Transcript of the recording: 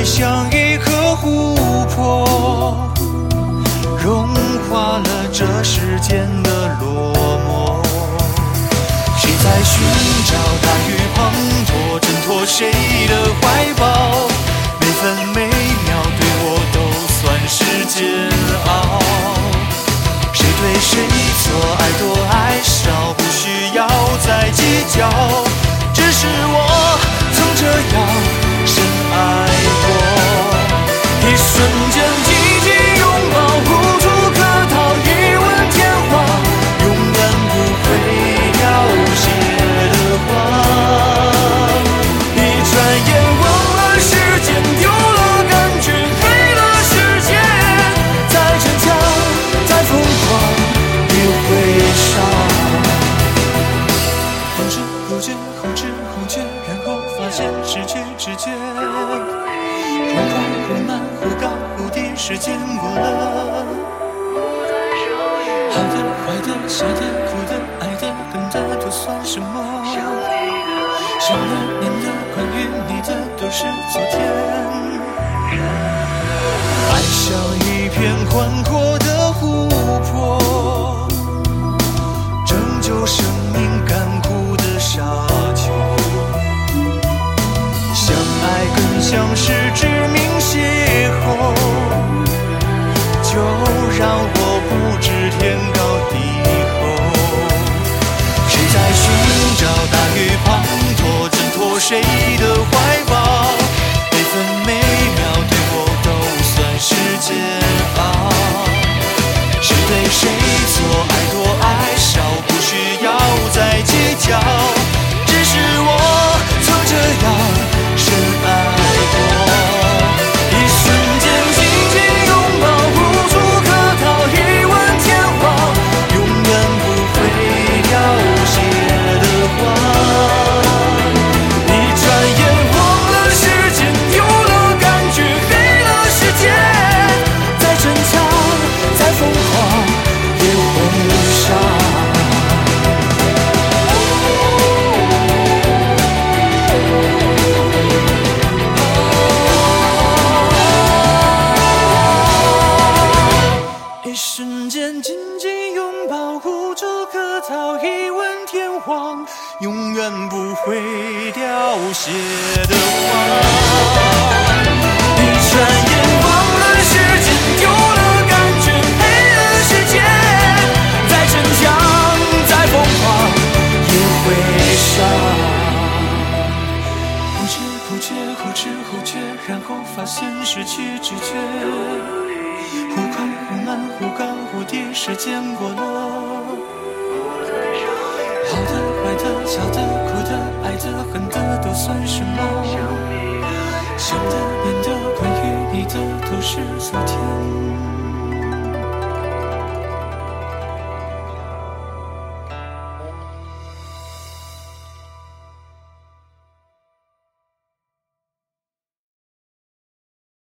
会像一颗琥珀，融化了这世间的落寞。谁在寻找大雨滂沱，挣脱谁的怀抱？每分每秒对我都算是煎熬。谁对谁错，爱多爱少，不需要再计较。只是我曾这样深爱过，一瞬间紧紧拥抱，无处可逃，一吻天荒，永远不会凋谢的花。一转眼忘了时间，丢了感觉，黑了世界，再逞强，再疯狂，也会伤。不知不觉，后知后觉，然后发现失去知觉。忽快忽慢，忽高忽低，时间过了。好的坏的笑的哭的爱的恨的都算什么？想的念的关于你的都是昨天。爱像一片宽阔的湖泊，拯救生命干枯的沙丘。相爱更像是致命邂逅，就让我不知天高地厚。谁在寻找大雨滂沱，挣脱谁的怀抱？每分每秒对我都算是煎熬。谁对谁错，爱多爱少，不需要再计较。只是我曾这样深爱过，一瞬间紧紧拥抱，无处可逃，一吻天荒，永远不会凋谢的花。一转眼忘了时间，丢了感觉，黑了世界，再逞强，再疯狂，也会伤。一瞬间紧紧拥抱，无处可逃，一吻天荒，永远不会凋谢的花。一转眼忘了时间，丢了感觉，黑了世界，再逞强，再疯狂，也会伤。不知不觉，后知后觉，然后发现失去知觉。忽快忽慢，忽高忽低，时间过了。好的坏的笑的哭的爱的恨的都算什么？想的念的关于你的都是昨天。